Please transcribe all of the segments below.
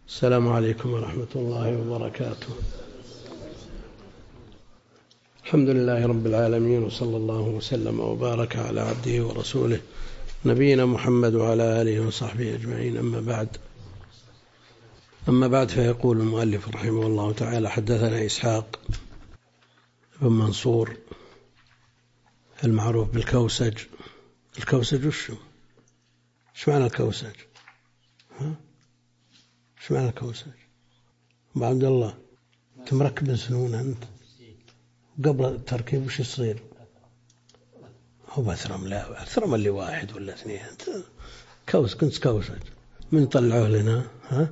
السلام عليكم ورحمة الله وبركاته. الحمد لله رب العالمين، وصلى الله وسلم وبارك على عبده ورسوله نبينا محمد وعلى آله وصحبه أجمعين. أما بعد فيقول المؤلف رحمه الله تعالى: حدثنا إسحاق بن منصور المعروف بالكوسج. الكوسج وشو؟ ايش معنى الكوسج؟ ايش معنى الكوسج؟ أبو عبد الله، أنت مركب سنون أنت، قبل التركيب وش يصير؟ هو بثرم؟ لا، بثرم اللي واحد ولا اثنين. كنت كوسج من طلعوه لنا؟ ها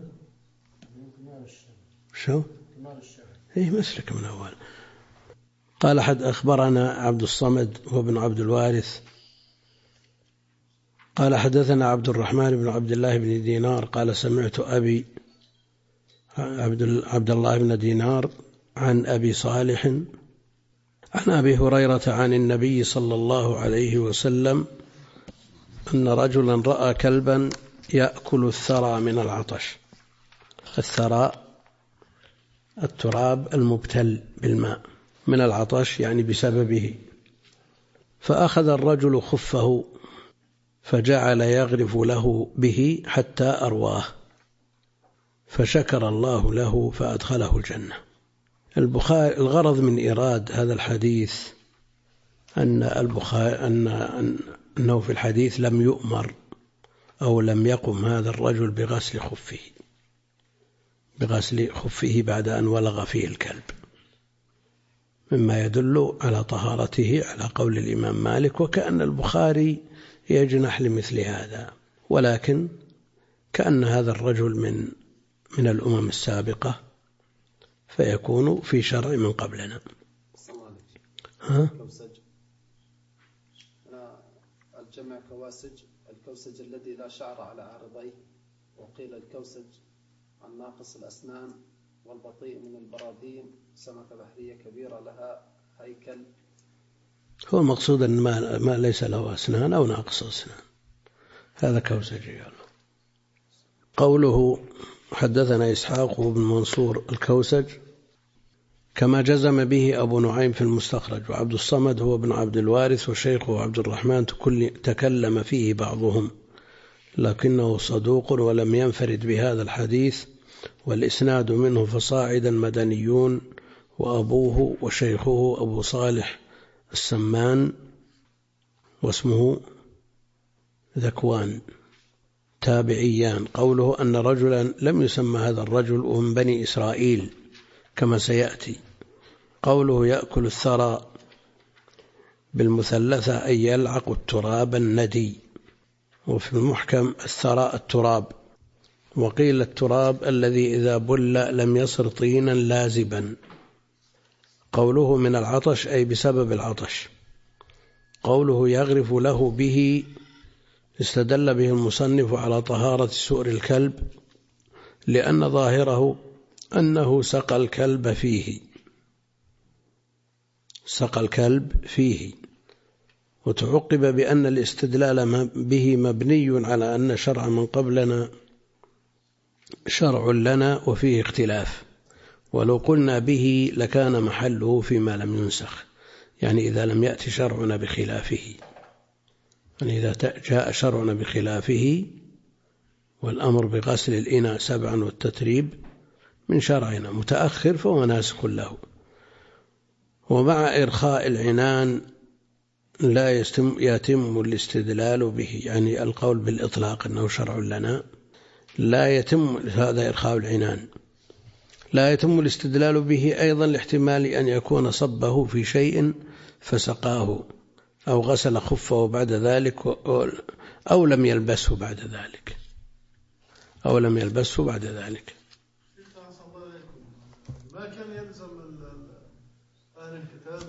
شو؟ ايه مسلك من أول. قال أحد أخبرنا عبد الصمد وابن عبد الوارث قال حدثنا عبد الرحمن بن عبد الله بن دينار قال سمعت أبي عبد الله بن دينار عن أبي صالح عن أبي هريرة عن النبي صلى الله عليه وسلم أن رجلا رأى كلبا يأكل الثرى من العطش. الثرى التراب المبتل بالماء من العطش، يعني بسببه. فأخذ الرجل خفه فجعل يغرف له به حتى أرواه، فشكر الله له فأدخله الجنة. الغرض من إيراد هذا الحديث أنه في الحديث لم يؤمر أو لم يقم هذا الرجل بغسل خفه بعد أن ولغ فيه الكلب، مما يدل على طهارته على قول الإمام مالك، وكأن البخاري يجنح لمثل هذا، ولكن كأن هذا الرجل من الأمم السابقة فيكون في شرع من قبلنا. الجمع كواسج، الكوسج الذي لا شعر على عارضيه، وقيل الكوسج الناقص الأسنان والبطيء من البراذين، سمكة بحرية كبيرة لها هيكل. هو المقصود أن ما ليس له أسنان أو ناقص أسنان، هذا كوسج. قوله حدثنا إسحاق بن منصور الكوسج كما جزم به أبو نعيم في المستخرج، وعبد الصمد هو ابن عبد الوارث وشيخه عبد الرحمن تكلم فيه بعضهم، لكنه صدوق ولم ينفرد بهذا الحديث، والإسناد منه فصاعدا مدنيون، وأبوه وشيخه أبو صالح السمان واسمه ذكوان تابعيان. قوله أن رجلا لم يسمى هذا الرجل ومن بني إسرائيل كما سيأتي. قوله يأكل الثرى بالمثلثة أي يلعق التراب الندي، وفي المحكم الثرى التراب، وقيل التراب الذي إذا بل لم يصر طينا لازبا. قوله من العطش أي بسبب العطش. قوله يغرف له به استدل به المصنف على طهارة سؤر الكلب، لأن ظاهره أنه سقى الكلب فيه، وتعقب بأن الاستدلال به مبني على أن شرع من قبلنا شرع لنا وفيه اختلاف، ولو قلنا به لكان محله فيما لم ينسخ، يعني إذا لم يأتي شرعنا بخلافه. يعني إذا جاء شرعنا بخلافه والأمر بغسل الإناء 7 والتتريب من شرعنا متأخر فهو ناسخ له. ومع إرخاء العنان لا يتم الاستدلال به، يعني القول بالإطلاق أنه شرع لنا لا يتم، هذا إرخاء العنان لا يتم الاستدلال به أيضا لاحتمال أن يكون صبه في شيء فسقاه، أو غسل خفه بعد ذلك، أو لم يلبسه بعد ذلك. ما كان يلزم أهل الكتاب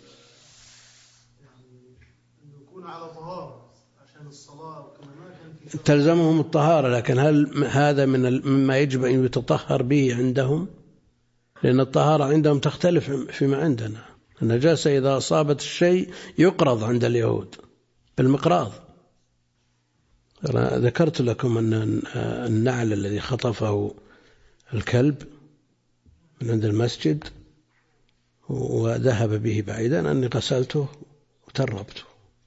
أن يكون على طهارة عشان الصلاة، وكما ما كان في تلزمهم الطهارة، لكن هل هذا مما يجب أن يتطهر به عندهم؟ لأن الطهارة عندهم تختلف فيما عندنا. النجاسة إذا أصابت الشيء يقرض عند اليهود بالمقراض. ذكرت لكم أن النعل الذي خطفه الكلب من عند المسجد وذهب به بعيدا أني غسلته وتربته.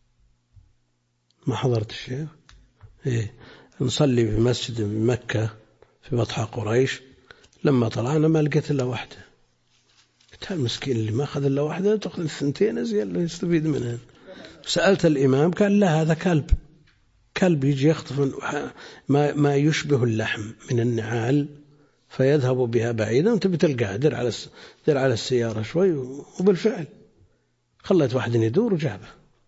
ما حضرت الشيء. نصلي في مسجد في مكة في بطحة قريش، لما طلعنا ما لقيت إلا واحدة. قلت المسكين اللي ما أخذ إلا واحدة تأخذ الثنتين أزين يستفيد منها. سألت الإمام قال لا، هذا كلب يجي يخطف ما يشبه اللحم من النعال فيذهب بها بعيدا، وانت بتلقاها دير على السيارة شوي. وبالفعل خلت واحد يدور وجابه،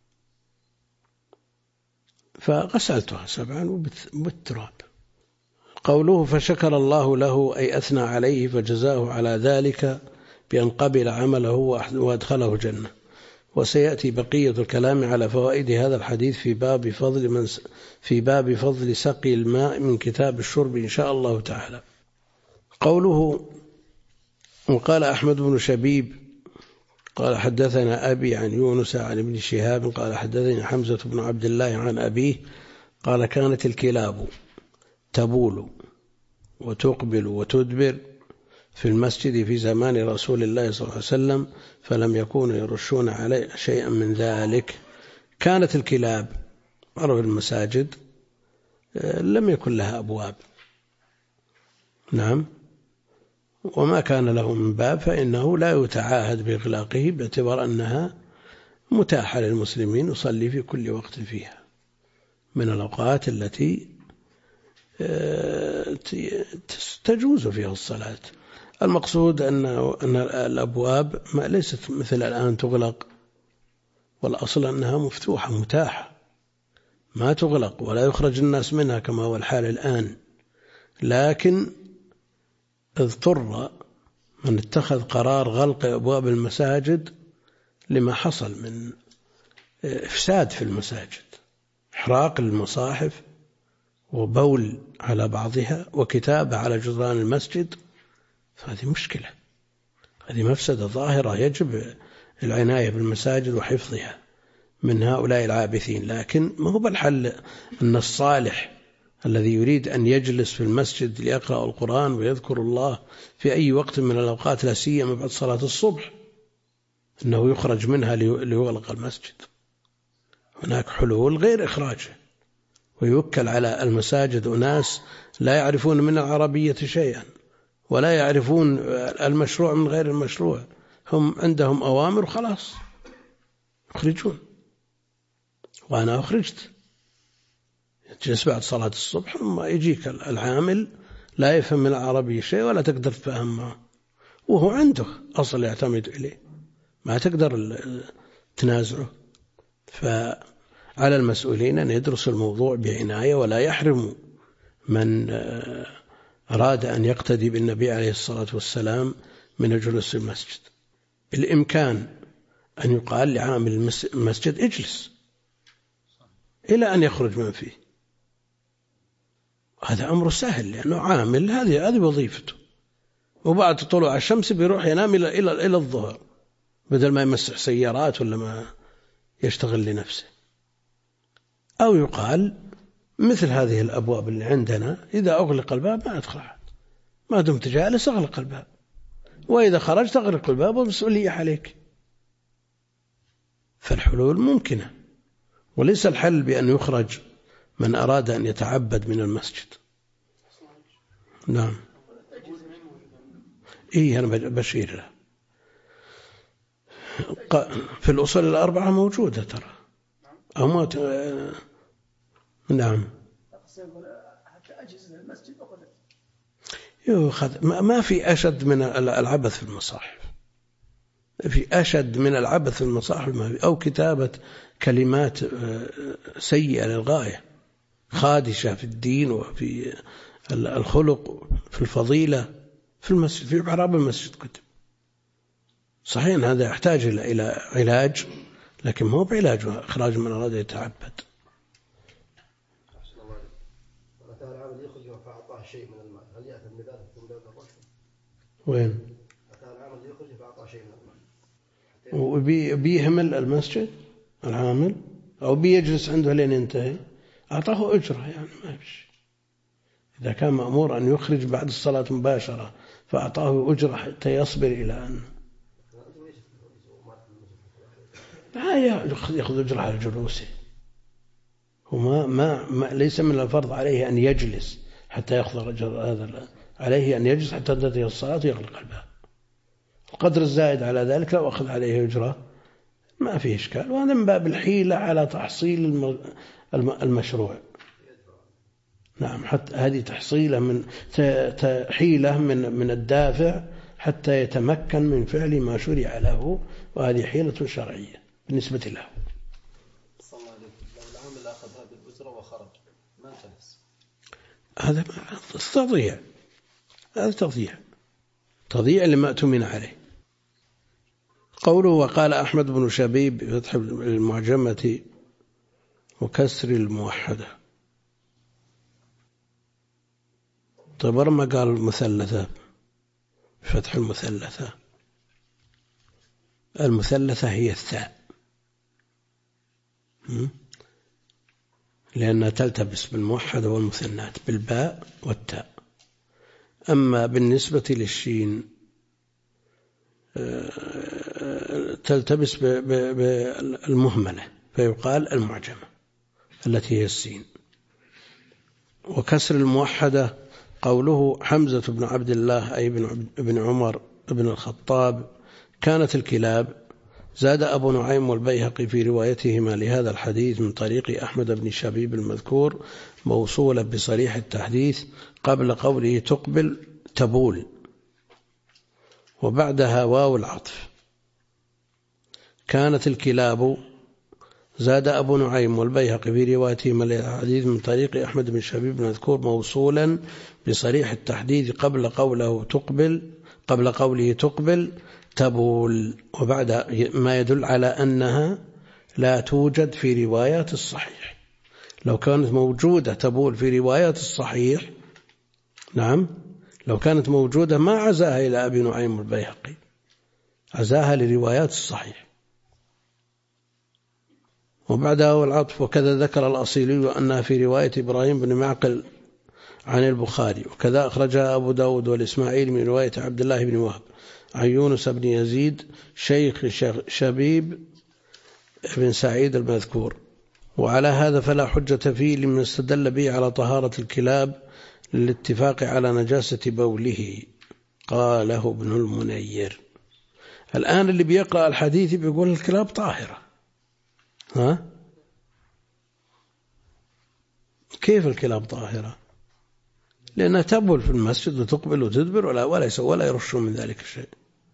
فغسلتها 7 بالتراب. قوله فشكر الله له أي أثنى عليه فجزاه على ذلك بأن قبل عمله وأدخله جنة. وسيأتي بقية الكلام على فوائد هذا الحديث في باب فضل سقي الماء من كتاب الشرب إن شاء الله تعالى. قوله وقال أحمد بن شبيب قال حدثنا أبي عن يونس عن ابن شهاب قال حدثني حمزة بن عبد الله عن أبيه قال كانت الكلاب تبول وتقبل وتدبر في المسجد في زمان رسول الله صلى الله عليه وسلم فلم يكونوا يرشون عليه شيئا من ذلك. كانت الكلاب في المساجد لم يكن لها أبواب، نعم، وما كان له من باب فإنه لا يتعاهد بإغلاقه باعتبار أنها متاحة للمسلمين يصلي في كل وقت فيها من الأوقات التي تجوز فيها الصلاة. المقصود أن الأبواب ليست مثل الآن تغلق، والأصل أنها مفتوحة متاحة ما تغلق ولا يخرج الناس منها كما هو الحال الآن. لكن اضطر من اتخذ قرار غلق أبواب المساجد لما حصل من إفساد في المساجد، إحراق المصاحف وبول على بعضها وكتابة على جدران المسجد، فهذه مشكلة، هذه مفسدة ظاهرة يجب العناية بالمساجد وحفظها من هؤلاء العابثين. لكن ما هو بالحل أن الصالح الذي يريد أن يجلس في المسجد ليقرأ القرآن ويذكر الله في أي وقت من الأوقات لا سيما بعد صلاة الصبح أنه يخرج منها ليغلق المسجد. هناك حلول غير إخراجه، ويوكل على المساجد أناس لا يعرفون من العربية شيئا ولا يعرفون المشروع من غير المشروع، هم عندهم أوامر وخلاص يخرجون. وأنا أخرجت تجلس بعد صلاة الصبح ثم يجيك العامل لا يفهم من العربية شيء ولا تقدر تفهم معه، وهو عنده أصل يعتمد إليه ما تقدر تنازعه. فعلى المسؤولين أن يدرسوا الموضوع بعناية ولا يحرموا من أراد أن يقتدي بالنبي عليه الصلاة والسلام من الجلوس في المسجد. بالإمكان أن يقال لعامل المسجد اجلس إلى أن يخرج من فيه، هذا أمر سهل لأنه عامل، هذه وظيفته، وبعد طلوع الشمس بيروح ينام إلى الظهر بدل ما يمسح سيارات ولا ما يشتغل لنفسه. أو يقال مثل هذه الأبواب اللي عندنا إذا أغلق الباب ما أدخل أحد، ما دمت جالس أغلق الباب، وإذا خرجت أغلق الباب ومسؤولية عليك. فالحلول ممكنة، وليس الحل بأن يخرج من أراد أن يتعبد من المسجد. نعم، أنا بشير له في الأصول الأربعة موجودة ترى أو ما نعم ما في أشد من العبث في المصاحف، في أشد من العبث في المصاحف أو كتابة كلمات سيئة للغاية خادشة في الدين وفي الخلق في الفضيلة في المسجد، في أعراب المسجد كتب. صحيح هذا يحتاج إلى علاج، لكن ما هو بعلاج إخراج من أراد يتعبد. شيء من المال هل يأتي بذلك من باب الرشوة؟ وين؟ أتى العامل يخرج فأعطى شيء من المال وبيهمل المسجد العامل أو بيجلس عنده لين ينتهي، أعطاه أجرة يعني ما فيش. إذا كان مأمور أن يخرج بعد الصلاة مباشرة فأعطاه أجرة حتى يصبر إلى أن يأخذ أجرة على جلوسه، وما ليس من الفرض عليه أن يجلس حتى يأخذ أجر، هذا عليه أن يجلس حتى تنتهي الصلاة ويغلق الباب. القدر الزائد على ذلك لو أخذ عليه أجرة ما فيه إشكال، وهذا من باب الحيلة على تحصيل المشروع. نعم، حتى هذه تحصيلة من حيلة من الدافع حتى يتمكن من فعل ما شرع له، وهذه حيلة شرعية بالنسبة له. صلى الله عليه وسلم. لو العامل أخذ هذه الأجرة وخرج ما جلس، هذا تضييع، هذا تضييع لما أتمن عليه. قوله وقال أحمد بن شبيب بفتح المعجمة وكسر الموحدة. طيب ما قال المثلثة بفتح المثلثة؟ المثلثة هي الثاء، لأنها تلتبس بالموحدة والمثنات بالباء والتاء. أما بالنسبة للشين تلتبس بالمهملة فيقال المعجمة التي هي السين. وكسر الموحدة قوله حمزة بن عبد الله أي بن عمر بن الخطاب كانت الكلاب. زاد أبو نعيم والبيهقي في روايتهما لهذا الحديث من طريق أحمد بن شبيب المذكور موصولا بصريح التحديث قبل قوله تقبل تبول وبعدها واو العطف. كانت الكلاب. زاد أبو نعيم والبيهقي في روايتهما لهذا الحديث من طريق أحمد بن شبيب المذكور موصولا بصريح التحديث قبل قوله تقبل تبول، وبعد ما يدل على أنها لا توجد في روايات الصحيح. لو كانت موجودة تبول في روايات الصحيح، نعم، لو كانت موجودة ما عزاها إلى أبي نعيم البيهقي، عزاها لروايات الصحيح. وبعدها والعطف. وكذا ذكر الأصيلي أنها في رواية إبراهيم بن معقل عن البخاري، وكذا أخرجها أبو داود والإسماعيل من رواية عبد الله بن وهب عن يونس بن يزيد شيخ شبيب بن سعيد المذكور. وعلى هذا فلا حجة فيه لمن استدل به على طهارة الكلاب للاتفاق على نجاسة بوله، قاله ابن المنير. الآن اللي بيقرأ الحديث بيقول الكلاب طاهرة، ها؟ كيف الكلاب طاهرة؟ لأنها تبول في المسجد وتقبل وتدبر ولا يرش من ذلك الشيء.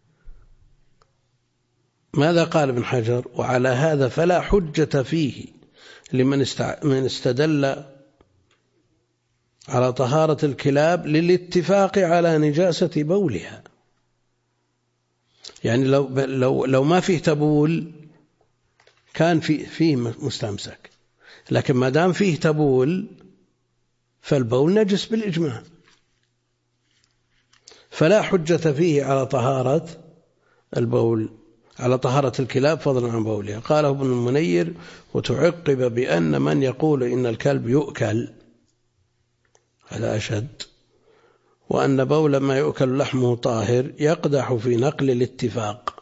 ماذا قال ابن حجر؟ وعلى هذا فلا حجة فيه لمن استدل على طهارة الكلاب للاتفاق على نجاسة بولها. يعني لو ما فيه تبول كان فيه مستمسك، لكن ما دام فيه تبول فالبول نجس بالإجماع، فلا حجة فيه على طهارة البول، على طهارة الكلاب فضلا عن بولها. قاله ابن المنير وتعقب بأن من يقول إن الكلب يؤكل هذا أشد، وأن بول ما يؤكل لحمه طاهر يقدح في نقل الاتفاق.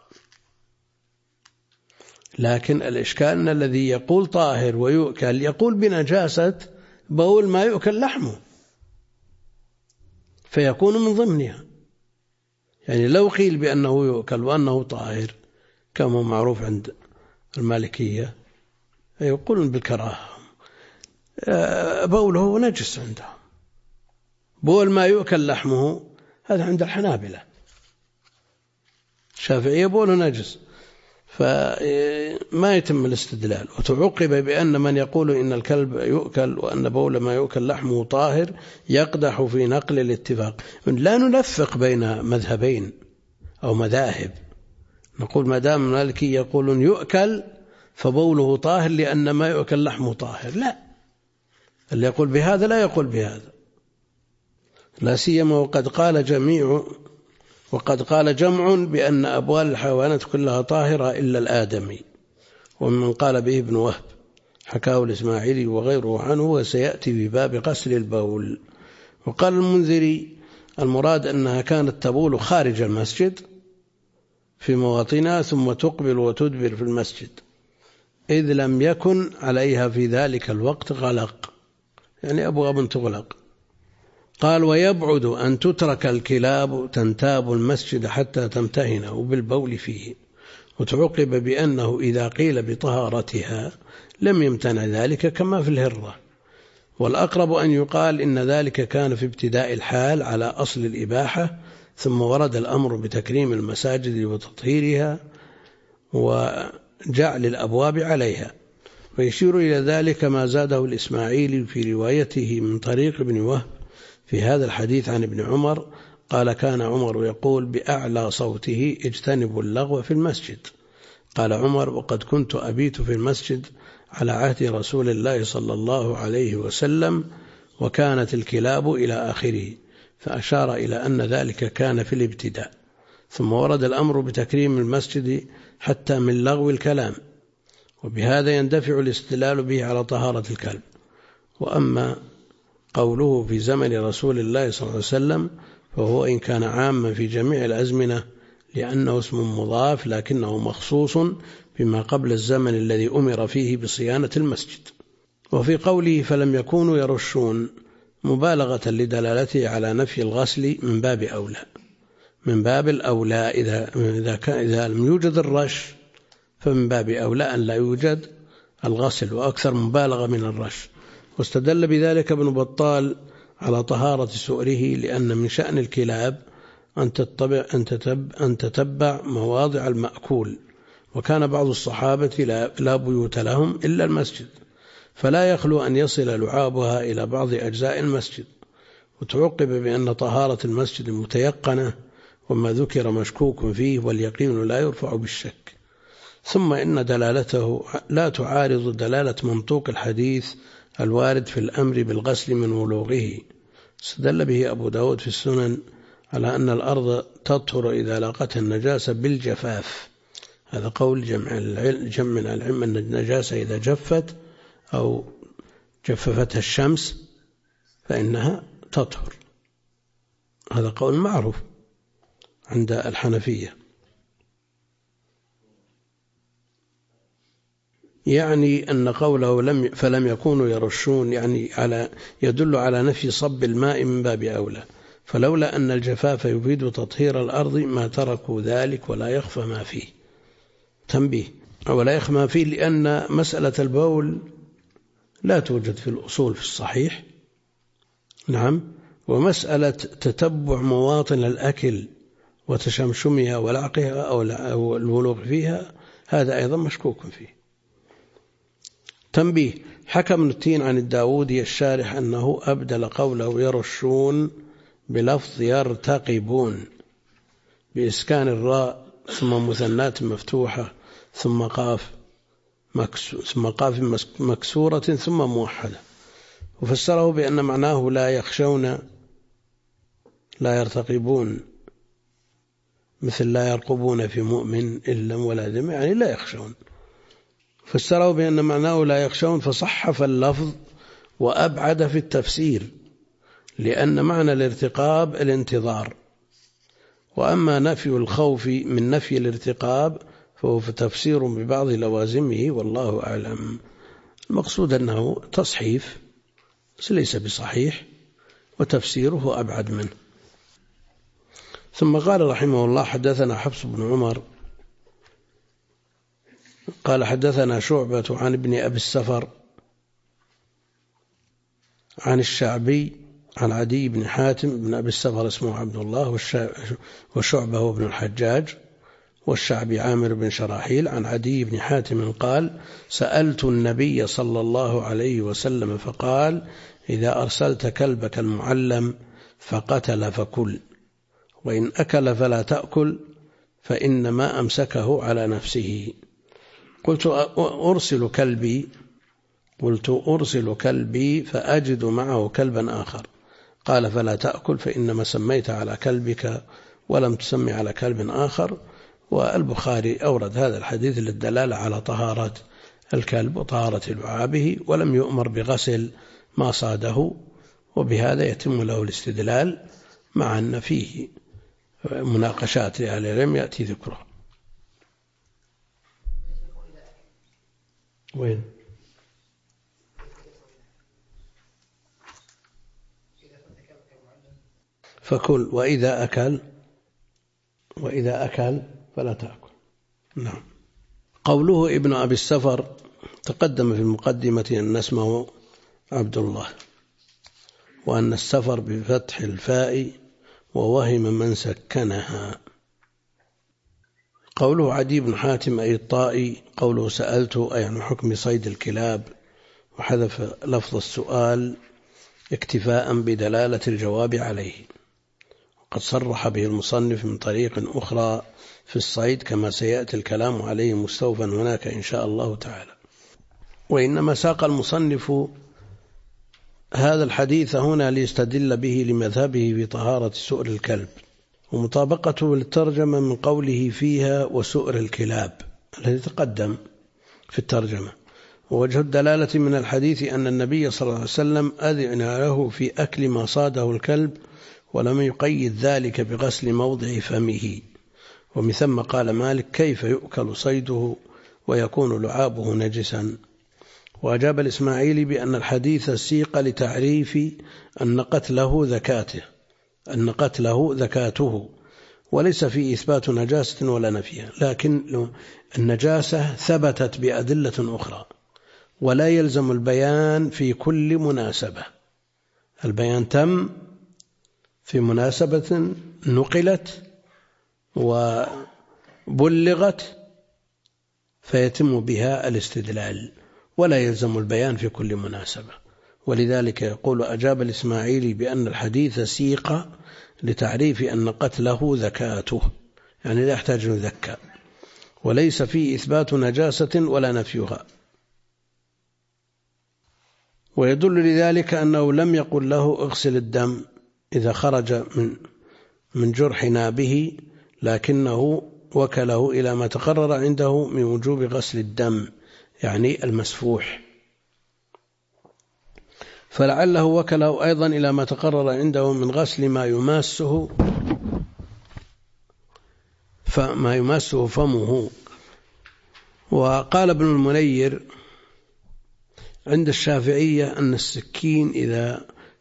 لكن الإشكال أن الذي يقول طاهر ويؤكل يقول بنجاسة بول ما يؤكل لحمه، فيكون من ضمنها. يعني لو قيل بأنه يؤكل وأنه طاهر كما معروف عند المالكية يقولون بالكراهة، بوله نجس عندهم. بول ما يؤكل لحمه هذا عند الحنابلة، الشافعية بوله نجس، فما يتم الاستدلال. وتعقب بأن من يقول إن الكلب يؤكل وأن بول ما يؤكل لحمه طاهر يقدح في نقل الاتفاق. لا ننفق بين مذهبين أو مذاهب، نقول ما دام المالكي يقولون يؤكل فبوله طاهر لأن ما يؤكل لحمه طاهر، لا، اللي يقول بهذا لا يقول بهذا، لا سيما وقد قال جمع بأن أبوال الحيوانات كلها طاهرة إلا الآدمي، ومن قال به ابن وهب حكاه الإسماعيلي وغيره عنه، وسيأتي في باب غسل البول. وقال المنذري المراد أنها كانت تبول خارج المسجد في مواطنها ثم تقبل وتدبر في المسجد، إذ لم يكن عليها في ذلك الوقت غلق، يعني أبواب تغلق. قال ويبعد أن تترك الكلاب تنتاب المسجد حتى تمتهنه بالبول فيه، وتعقب بأنه إذا قيل بطهارتها لم يمتنع ذلك كما في الهرة. والأقرب أن يقال إن ذلك كان في ابتداء الحال على أصل الإباحة، ثم ورد الأمر بتكريم المساجد وتطهيرها وجعل الأبواب عليها. ويشير إلى ذلك ما زاده الإسماعيلي في روايته من طريق ابن وهب في هذا الحديث عن ابن عمر قال كان عمر يقول بأعلى صوته اجتنبوا اللغو في المسجد. قال عمر وقد كنت أبيت في المسجد على عهد رسول الله صلى الله عليه وسلم وكانت الكلاب إلى آخره، فأشار إلى أن ذلك كان في الابتداء. ثم ورد الأمر بتكريم المسجد حتى من لغو الكلام، وبهذا يندفع الاستدلال به على طهارة الكلب. وأما قوله في زمن رسول الله صلى الله عليه وسلم فهو إن كان عاما في جميع الأزمنة لأنه اسم مضاف، لكنه مخصوص بما قبل الزمن الذي أمر فيه بصيانة المسجد. وفي قوله فلم يكونوا يرشون مبالغة لدلالته على نفي الغسل من باب أولى، من باب الأولى إذا لم يوجد الرش فمن باب أولى أن لا يوجد الغسل، وأكثر مبالغة من الرش. واستدل بذلك ابن بطال على طهارة سؤره، لأن من شأن الكلاب أن تتبع مواضع المأكول، وكان بعض الصحابة لا بيوت لهم إلا المسجد، فلا يخلو أن يصل لعابها إلى بعض أجزاء المسجد. وتعقب بأن طهارة المسجد متيقنة، وما ذكر مشكوك فيه، واليقين لا يرفع بالشك. ثم إن دلالته لا تعارض دلالة منطوق الحديث الوارد في الأمر بالغسل من ولوغه. استدل به أبو داود في السنن على أن الأرض تطهر إذا لاقتها النجاسة بالجفاف. هذا قول جمع من العلم أن النجاسة إذا جفت أو جففتها الشمس فإنها تطهر، هذا قول معروف عند الحنفية. يعني أن قوله فلم يكونوا يرشون يعني يدل على نفي صب الماء من باب أولى، فلولا أن الجفاف يفيد تطهير الأرض ما تركوا ذلك، ولا يخفى ما فيه. تنبيه: ولا يخفى ما فيه لأن مسألة البول لا توجد في الأصول في الصحيح. نعم. ومسألة تتبع مواطن الأكل وتشمشمها ولعقها أو الولوغ فيها هذا أيضا مشكوك فيه. تنبيه: حكى ابن التين عن الداودي الشارح أنه أبدل قوله يرشون بلفظ يرتقبون بإسكان الراء ثم مثنات مفتوحة ثم قاف مكسورة ثم موحدة، وفسره بأن معناه لا يخشون لا يرتقبون، مثل لا يرقبون في مؤمن إلا ولا دم، يعني لا يخشون. فسره بأن معناه لا يخشون، فصحف اللفظ وأبعد في التفسير، لأن معنى الارتقاب الانتظار، وأما نفي الخوف من نفي الارتقاب فهو في تفسير ببعض لوازمه، والله أعلم. المقصود أنه تصحيف ليس بصحيح، وتفسيره أبعد منه. ثم قال رحمه الله: حدثنا حفص بن عمر قال حدثنا شعبة عن ابن أبي السفر عن الشعبي عن عدي بن حاتم. بن أبي السفر اسمه عبد الله، وشعبة هو ابن الحجاج، والشعبي عامر بن شراحيل. عن عدي بن حاتم قال: سألت النبي صلى الله عليه وسلم فقال: إذا أرسلت كلبك المعلم فقتل فكل، وإن أكل فلا تأكل، فإنما أمسكه على نفسه. قلت أرسل كلبي فأجد معه كلبا آخر. قال: فلا تأكل، فإنما سميت على كلبك ولم تسمي على كلب آخر. والبخاري أورد هذا الحديث للدلالة على طهارة الكلب وطهارة لعابه، ولم يؤمر بغسل ما صاده، وبهذا يتم له الاستدلال، مع أن فيه مناقشات لأهل العلم يأتي ذكرها. وين؟ فكل وإذا أكل فلا تأكل. نعم. قوله ابن أبي السفر تقدم في المقدمة أن اسمه عبد الله، وأن السفر بفتح الفاء ووهم من سكنها. قوله عدي بن حاتم أي الطائي، قوله سألته أي عن حكم صيد الكلاب، وحذف لفظ السؤال اكتفاء بدلالة الجواب عليه. وقد صرح به المصنف من طريق أخرى في الصيد كما سيأتي الكلام عليه مستوفا هناك إن شاء الله تعالى. وإنما ساق المصنف هذا الحديث هنا ليستدل به لمذهبه في طهارة سؤر الكلب، ومطابقته للترجمة من قوله فيها وسؤر الكلاب الذي تقدم في الترجمة. ووجه الدلالة من الحديث أن النبي صلى الله عليه وسلم أذن له في أكل ما صاده الكلب، ولم يقيد ذلك بغسل موضع فمه. ومن ثم قال مالك كيف يؤكل صيده ويكون لعابه نجسا؟ وأجاب الإسماعيلي بأن الحديث سيق لتعريف أن قتله ذكاته، وليس في إثبات نجاسة ولا نفيها، لكن النجاسة ثبتت بأدلة أخرى، ولا يلزم البيان في كل مناسبة. البيان تم في مناسبة نقلت وبلغت فيتم بها الاستدلال، ولا يلزم البيان في كل مناسبة. ولذلك يقول أجاب الإسماعيلي بأن الحديث سيق لتعريف أن قتله ذكاته، يعني لا يحتاج يذكى، وليس فيه إثبات نجاسة ولا نفيها. ويدل لذلك أنه لم يقل له اغسل الدم إذا خرج من جرح نابه، لكنه وكله إلى ما تقرر عنده من وجوب غسل الدم، يعني المسفوح، فلعله وكله أيضا إلى ما تقرر عنده من غسل ما يماسه فمه. وقال ابن المنير عند الشافعية أن السكين إذا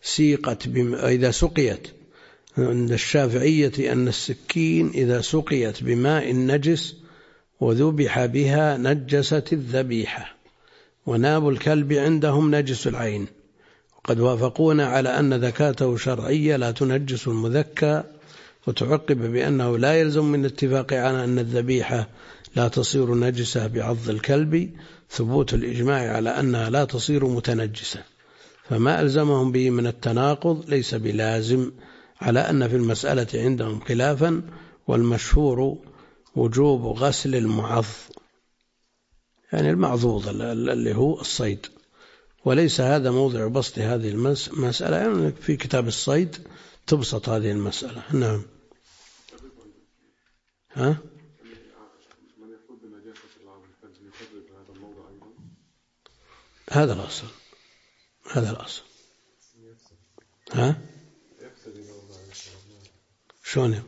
سقيت عند الشافعية أن السكين إذا سقيت بماء نجس وذبح بها نجست الذبيحة، وناب الكلب عندهم نجس العين، وقد وافقونا على أن ذكاته شرعية لا تنجس المذكى. وتعقب بأنه لا يلزم من الاتفاق على أن الذبيحة لا تصير نجسة بعض الكلب ثبوت الإجماع على أنها لا تصير متنجسة، فما ألزمهم به من التناقض ليس بلازم، على أن في المسألة عندهم خلافا، والمشهور وجوب غسل المعض، يعني المعضوض اللي هو الصيد. وليس هذا موضع بسط هذه المسألة، يعني في كتاب الصيد تبسط هذه المسألة. نعم. ها؟ هذا الأصل. ها؟ شلون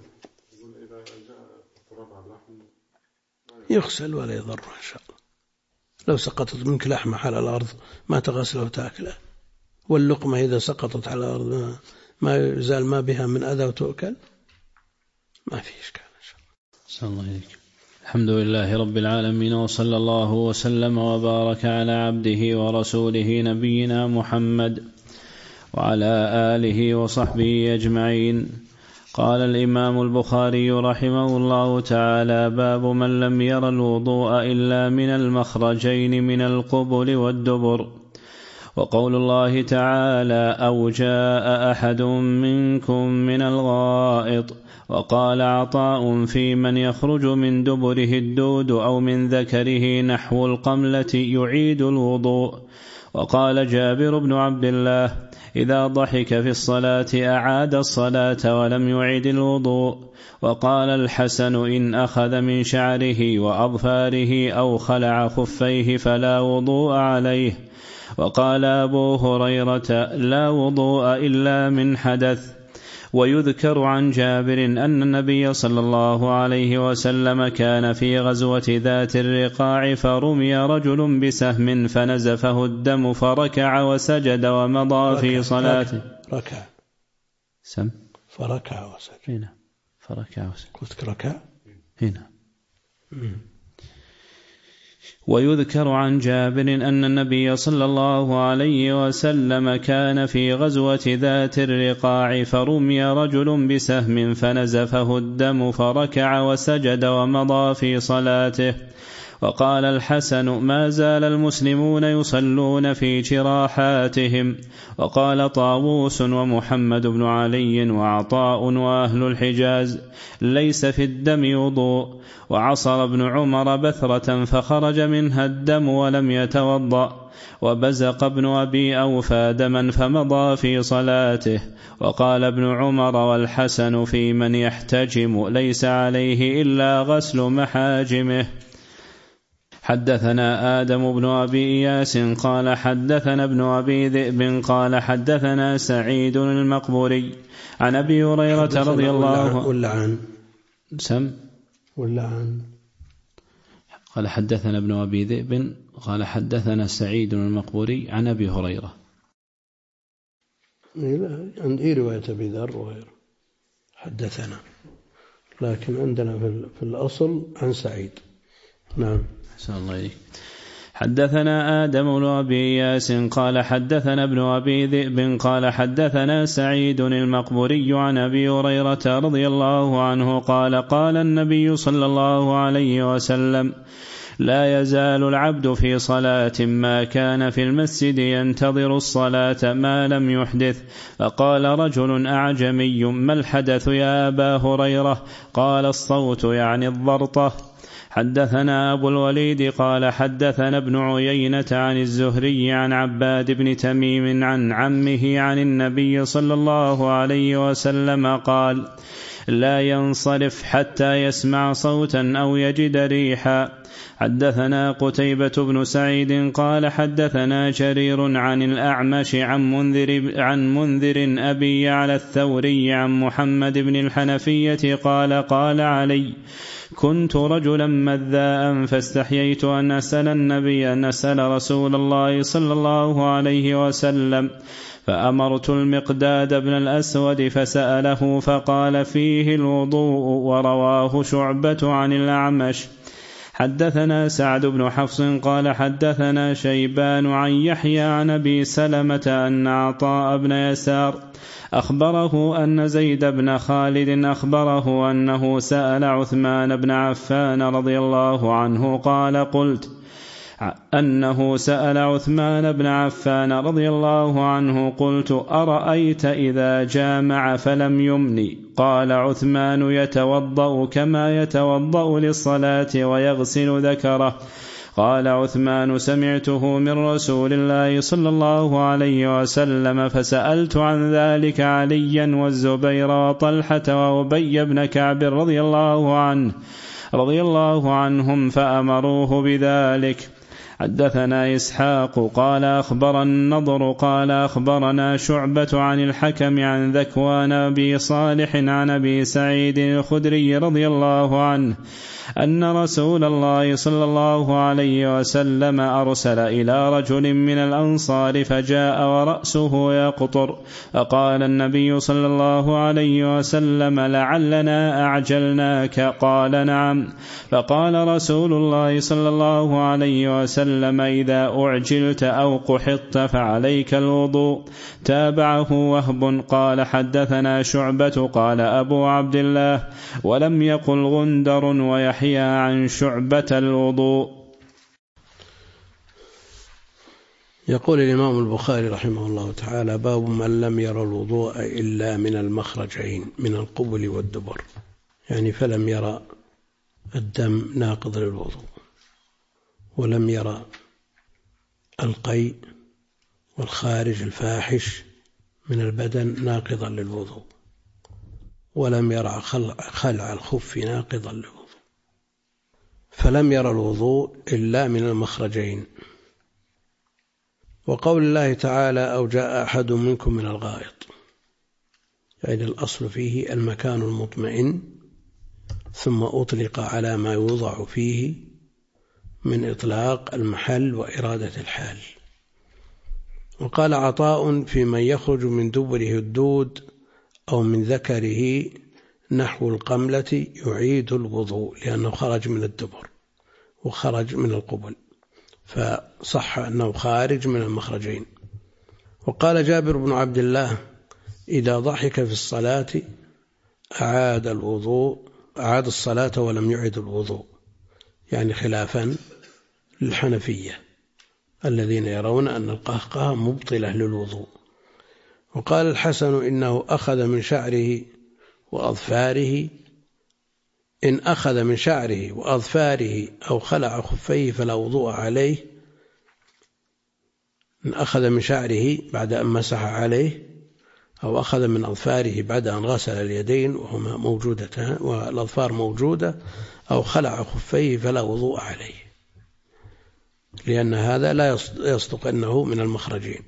يغسل ولا يضر إن شاء الله. لو سقطت منك لحمة على الأرض ما تغسله وتأكله، واللقمة إذا سقطت على الأرض ما يزال ما بها من أذى وتؤكل، ما في إشكال إن شاء الله. صلى الله عليك. الحمد لله رب العالمين، وصلى الله وسلم وبارك على عبده ورسوله نبينا محمد وعلى آله وصحبه أجمعين. قال الإمام البخاري رحمه الله تعالى: باب من لم ير الوضوء إلا من المخرجين من القبل والدبر. وقول الله تعالى: أو جاء أحد منكم من الغائط. وقال عطاء في من يخرج من دبره الدود أو من ذكره نحو القملة يعيد الوضوء. وقال جابر بن عبد الله: إذا ضحك في الصلاة أعاد الصلاة ولم يعيد الوضوء. وقال الحسن: إن أخذ من شعره وأظفاره أو خلع خفيه فلا وضوء عليه. وقال أبو هريرة لا وضوء إلا من حدث. ويذكر عن جابر أن النبي صلى الله عليه وسلم كان في غزوة ذات الرقاع فرمي رجل بسهم فنزفه الدم فركع وسجد ومضى في صلاته. ركع سم فركع وسجد. هنا فركع وسجد. قلت ركع هنا. ويذكر عن جابر أن النبي صلى الله عليه وسلم كان في غزوة ذات الرقاع فرمي رجل بسهم فنزفه الدم فركع وسجد ومضى في صلاته. وقال الحسن ما زال المسلمون يصلون في جراحاتهم. وقال طاووس ومحمد بن علي وعطاء وأهل الحجاز ليس في الدم وضوء. وعصر ابن عمر بثرة فخرج منها الدم ولم يتوضأ. وبزق ابن أبي أوفى دما فمضى في صلاته. وقال ابن عمر والحسن في من يحتجم ليس عليه إلا غسل محاجمه. حدثنا آدم بن أبي إياس قال حدثنا ابن أبي ذئب قال حدثنا سعيد المقبوري عن أبي هريرة رضي الله عنه سم عن قال حدثنا ابن أبي ذئب قال حدثنا سعيد المقبوري عن أبي هريرة. عندي رواية أبي ذر وغيره حدثنا، لكن عندنا في الأصل عن سعيد. نعم. أحسن الله إليك. حدثنا آدم بن أبي إياس قال حدثنا ابن أبي ذئب قال حدثنا سعيد المقبوري عن أبي هريرة رضي الله عنه قال قال النبي صلى الله عليه وسلم لا يزال العبد في صلاة ما كان في المسجد ينتظر الصلاة ما لم يحدث. فقال رجل أعجمي ما الحدث يا أبا هريرة؟ قال الصوت يعني الضرطة. حدثنا أبو الوليد قال حدثنا ابن عيينة عن الزهري عن عباد بن تميم عن عمه عن النبي صلى الله عليه وسلم قال لا ينصرف حتى يسمع صوتا أو يجد ريحا. حدثنا قتيبة بن سعيد قال حدثنا جرير عن الأعمش عن منذر أبي يعلى الثوري عن محمد بن الحنفية قال قال علي كنت رجلا مذاء فاستحييت أن أسأل النبي أن أسأل رسول الله صلى الله عليه وسلم فأمرت المقداد بن الأسود فسأله فقال فيه الوضوء. ورواه شعبة عن الأعمش. حدثنا سعد بن حفص قال حدثنا شيبان عن يحيى عن أبي سلمة أن عطاء بن يسار أخبره أن زيد بن خالد أخبره أنه سأل عثمان بن عفان رضي الله عنه قال قلت أنه سأل عثمان بن عفان رضي الله عنه قلت أرأيت إذا جامع فلم يمني؟ قال عثمان يتوضأ كما يتوضأ للصلاة ويغسل ذكره. قال عثمان سمعته من رسول الله صلى الله عليه وسلم فسألت عن ذلك عليا والزبير وطلحة وأبي بن كعب رضي الله عنهم فأمروه بذلك. حدثنا إسحاق قال أخبرنا النضر قال أخبرنا شعبة عن الحكم عن ذكوان أبي صالح عن أبي سعيد الخدري رضي الله عنه أن رسول الله صلى الله عليه وسلم أرسل إلى رجل من الأنصار فجاء ورأسه يقطر فقال النبي صلى الله عليه وسلم لعلنا أعجلناك؟ قال نعم. فقال رسول الله صلى الله عليه وسلم إذا أعجلت أو قحطت فعليك الوضوء. تابعه وهب قال حدثنا شعبة قال أبو عبد الله ولم يقل غندر ويحيى عن شعبة الوضوء. يقول الإمام البخاري رحمه الله تعالى باب من لم ير الوضوء إلا من المخرجين من القبل والدبر، يعني فلم يرى الدم ناقض للوضوء ولم يرى القيء والخارج الفاحش من البدن ناقضا للوضوء ولم يرى خلع الخف ناقضا للوضوء، فلم يرى الوضوء إلا من المخرجين. وقول الله تعالى أو جاء أحد منكم من الغائط، يعني الأصل فيه المكان المطمئن، ثم أطلق على ما يوضع فيه من إطلاق المحل وإرادة الحال. وقال عطاء في من يخرج من دبره الدود أو من ذكره نحو القملة يعيد الوضوء، لأنه خرج من الدبر وخرج من القبل، فصح أنه خارج من المخرجين. وقال جابر بن عبد الله إذا ضحك في الصلاة أعاد الصلاة ولم يعد الوضوء، يعني خلافا للحنفية الذين يرون أن القهقه مبطلة للوضوء. وقال الحسن إنه أخذ من شعره وأظفاره، إن أخذ من شعره وأظفاره أو خلع خفيه فلا وضوء عليه. إن أخذ من شعره بعد أن مسح عليه، أو أخذ من أظفاره بعد أن غسل اليدين وهما موجودتان والأظفار موجودة، أو خلع خفيه فلا وضوء عليه، لأن هذا لا يصدق أنه من المخرجين.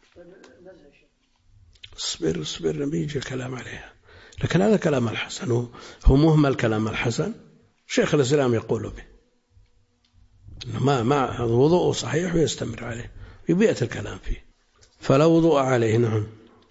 اصبر بيجي الكلام عليها، لكن هذا كلام الحسن، هو مهمل كلام الحسن، شيخ الإسلام يقول به إنه ما وضوءه صحيح ويستمر عليه، يبيئة الكلام فيه فلا وضوء عليه. نعم.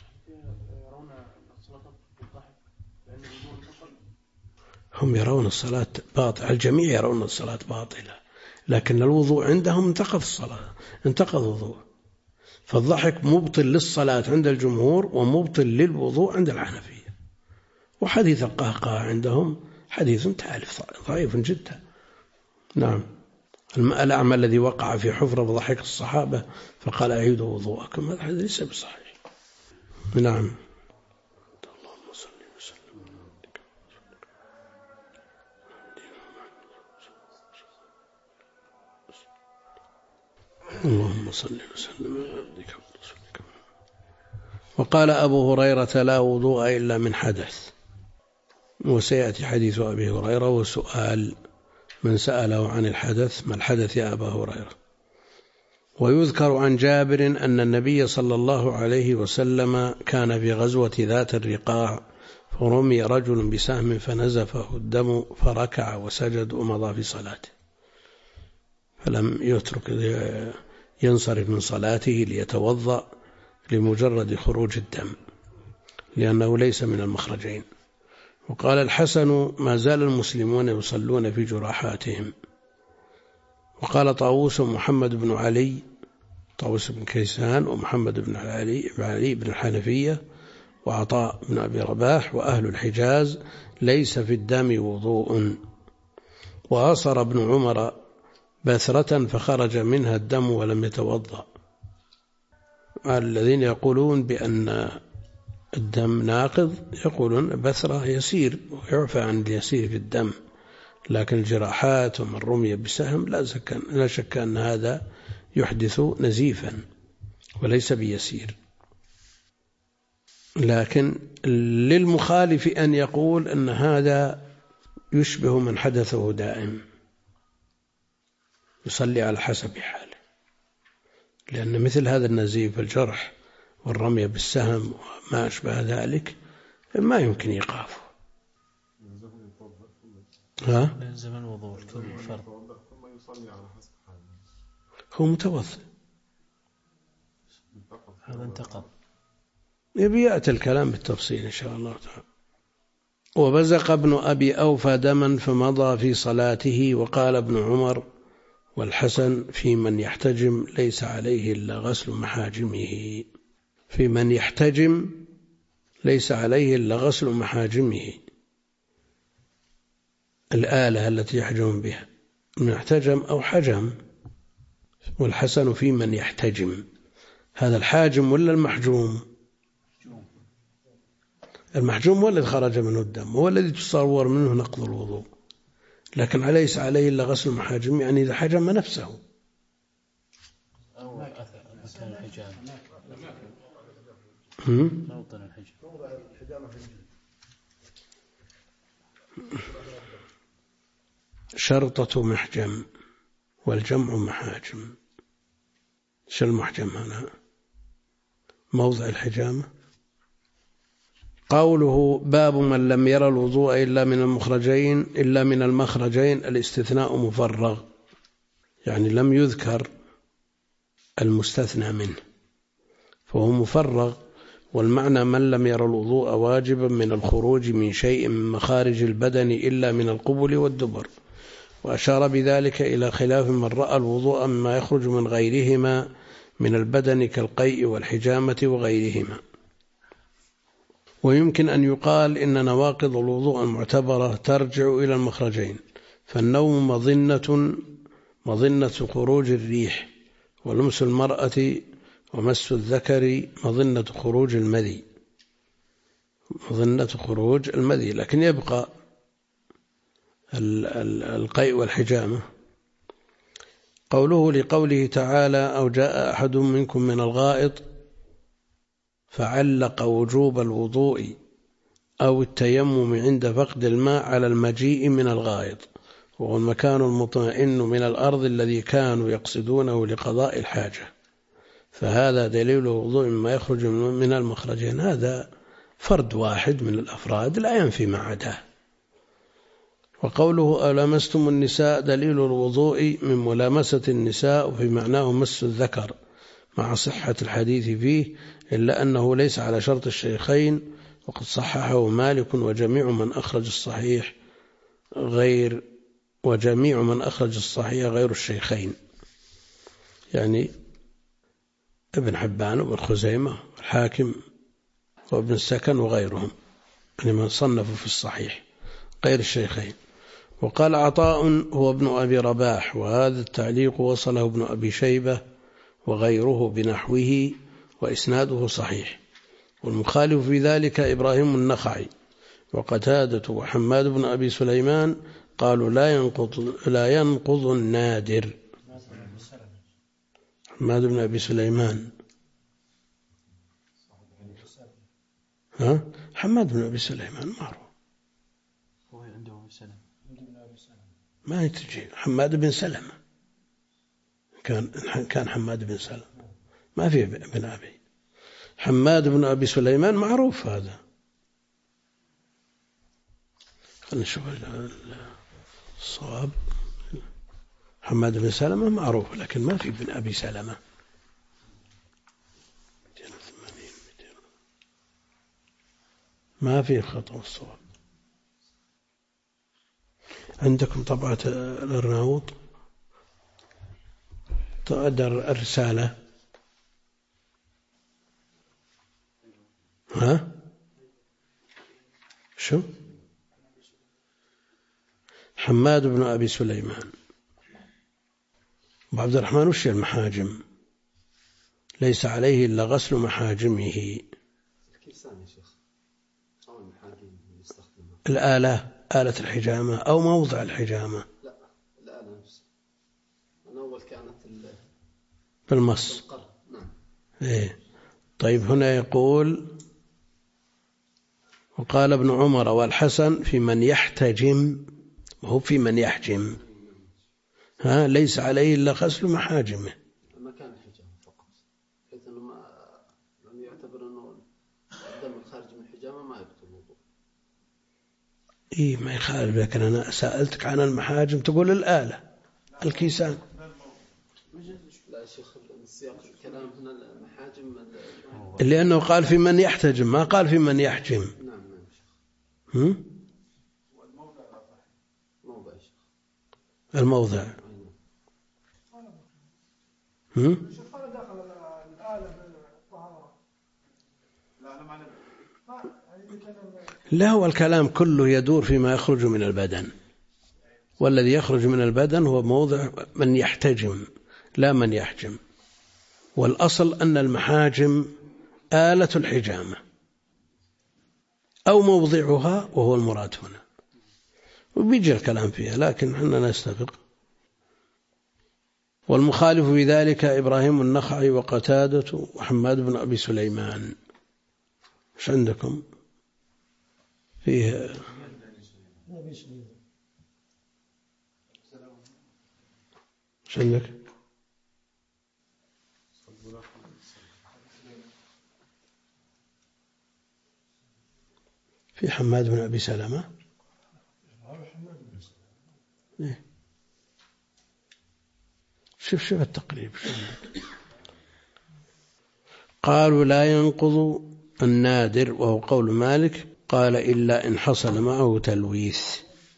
هم يرون الصلاة باطلة، الجميع يرون الصلاة باطلة، لكن الوضوء عندهم انتقض الصلاة، انتقض الوضوء. فالضحك مبطل للصلاة عند الجمهور ومبطل للوضوء عند الحنفية. وحديث القهقه عندهم حديث تالف ضعيف جدا. نعم. الأعمى الذي وقع في حفرة بضحك الصحابة فقال أعيدوا وضوءكم، هذا الحديث ليس بصحيح. نعم. اللهم صل وسلم على عبدك ورسولك. وقال أبو هريرة لا وضوء إلا من حدث. وسيأتي حديث أبي هريرة وسؤال من سأله عن الحدث: ما الحدث يا أبا هريرة؟ ويذكر عن جابر أن النبي صلى الله عليه وسلم كان في غزوة ذات الرقاع، فرمي رجل بسهم فنزفه الدم فركع وسجد ومضى في صلاته، فلم يترك ينصرف من صلاته ليتوضأ لمجرد خروج الدم، لأنه ليس من المخرجين. وقال الحسن: ما زال المسلمون يصلون في جراحاتهم. وقال طاووس محمد بن علي، طاووس بن كيسان ومحمد بن علي بن الحنفية وعطاء بن أبي رباح وأهل الحجاز: ليس في الدم وضوء. وأصر ابن عمر بثرة فخرج منها الدم ولم يتوضأ. الذين يقولون بأن الدم ناقض يقولون بثرة يسير ويعفى عن اليسير في الدم، لكن الجراحات ومن رمي بسهم لا شك أن هذا يحدث نزيفا وليس بيسير. لكن للمخالف أن يقول أن هذا يشبه من حدثه دائم، يصلي على حسب حاله، لأن مثل هذا النزيف الجرح والرمي بالسهم وما أشبه ذلك ما يمكن إيقافه. يلزم الوضوء فرض. هو متوضئ، هذا انتقض. يبي يأتي الكلام بالتفصيل إن شاء الله تعالى. وبزق ابن أبي أوفى دما فمضى في صلاته. وقال ابن عمر والحسن: في من يحتجم ليس عليه إلا غسل محاجمه. في من يحتجم ليس عليه إلا غسل محاجمه، الآلة التي يحجم بها، من احتجم أو حجم. والحسن في من يحتجم، هذا الحاجم ولا المحجوم؟ المحجوم هو الذي خرج منه الدم، هو الذي تصور منه نقض الوضوء، لكن ليس عليه إلا غسل محاجم، يعني إذا حجم نفسه أو مكان الحجام، موطن الحجام. شرطة محجم والجمع محاجم. شو المحجم هنا؟ موضع الحجامة. قوله باب من لم يرى الوضوء إلا من المخرجين الاستثناء مفرغ، يعني لم يذكر المستثنى منه فهو مفرغ. والمعنى من لم يرى الوضوء واجبا من الخروج من شيء من مخارج البدن إلا من القبل والدبر، وأشار بذلك إلى خلاف من رأى الوضوء مما يخرج من غيرهما من البدن كالقيء والحجامة وغيرهما. ويمكن أن يقال إن نواقض الوضوء المعتبرة ترجع إلى المخرجين، فالنوم مظنة خروج الريح، ولمس المرأة ومس الذكر مظنة خروج المذي، لكن يبقى القيء والحجامة. قوله لقوله تعالى أو جاء أحد منكم من الغائط فعلق وجوب الوضوء أو التيمم عند فقد الماء على المجيء من الغائط، وهو المكان المطمئن من الأرض الذي كانوا يقصدونه لقضاء الحاجة، فهذا دليل الوضوء مما يخرج من المخرجين. هذا فرد واحد من الأفراد لا ينفي ما عداه. وقوله أو لمستم النساء دليل الوضوء من ملامسة النساء، وفي معناه مس الذكر مع صحة الحديث فيه، إلا أنه ليس على شرط الشيخين، وقد صححه مالك وجميع من أخرج الصحيح غير الشيخين، يعني ابن حبان وابن خزيمة والحاكم وابن السكن وغيرهم، يعني من صنفوا في الصحيح غير الشيخين. وقال عطاء هو ابن أبي رباح، وهذا التعليق وصله ابن أبي شيبة وغيره بنحوه وإسناده صحيح. والمخالف في ذلك إبراهيم النخعي وقتادة وحماد بن أبي سليمان قالوا لا ينقض النادر. حماد بن أبي سليمان حماد بن أبي سليمان معروف، ما تجي حماد بن سلمة، كان حماد بن سلمة، ما في ابن أبي. حماد بن أبي سليمان معروف هذا. خلينا نشوف الصواب. حماد بن سلمة معروف، لكن ما في ابن أبي سلمة. 280 ما في خطأ الصواب. عندكم طبعة الأرناؤوط تقدر الرسالة شو حماد بن أبي سليمان أبو عبد الرحمن وش المحاجم؟ ليس عليه إلا غسل محاجمه. آلة الحجامة أو موضع الحجامة. لا الآلة نفسها. الأول كانت بالمص. نعم. إيه. طيب هنا يقول وقال ابن عمر والحسن في من يحتجم، وهو في من يحجم ليس عليه إلا غسل محاجمه. ما كان حجامة فقط، حيث أنه لم يعتبر أنه الدم الخارج من الحجامة ما يبطل الوضوء. إيه ما يخالف، لكن أنا سألتك عن المحاجم تقول الآلة الكيسان. لا يا شيخ، السياق الكلام هنا المحاجم لأنه قال في من يحتجم، ما قال في من يحجم. نعم موضع يا شيخ. الموضع لا، هو الكلام كله يدور فيما يخرج من البدن، والذي يخرج من البدن هو موضع من يحتجم لا من يحجم. والأصل أن المحاجم آلة الحجامة أو موضعها، وهو المراد هنا، وبيجي الكلام فيها، لكن حنا نستفق. والمخالف في ذلك إبراهيم النخعي وقتادة وحماد بن أبي سليمان. ايش عندكم فيه؟ ايش عندك؟ في حماد بن أبي سلمة. شوف التقريب. قالوا لا ينقض النادر، وهو قول مالك، قال إلا إن حصل معه تلويث،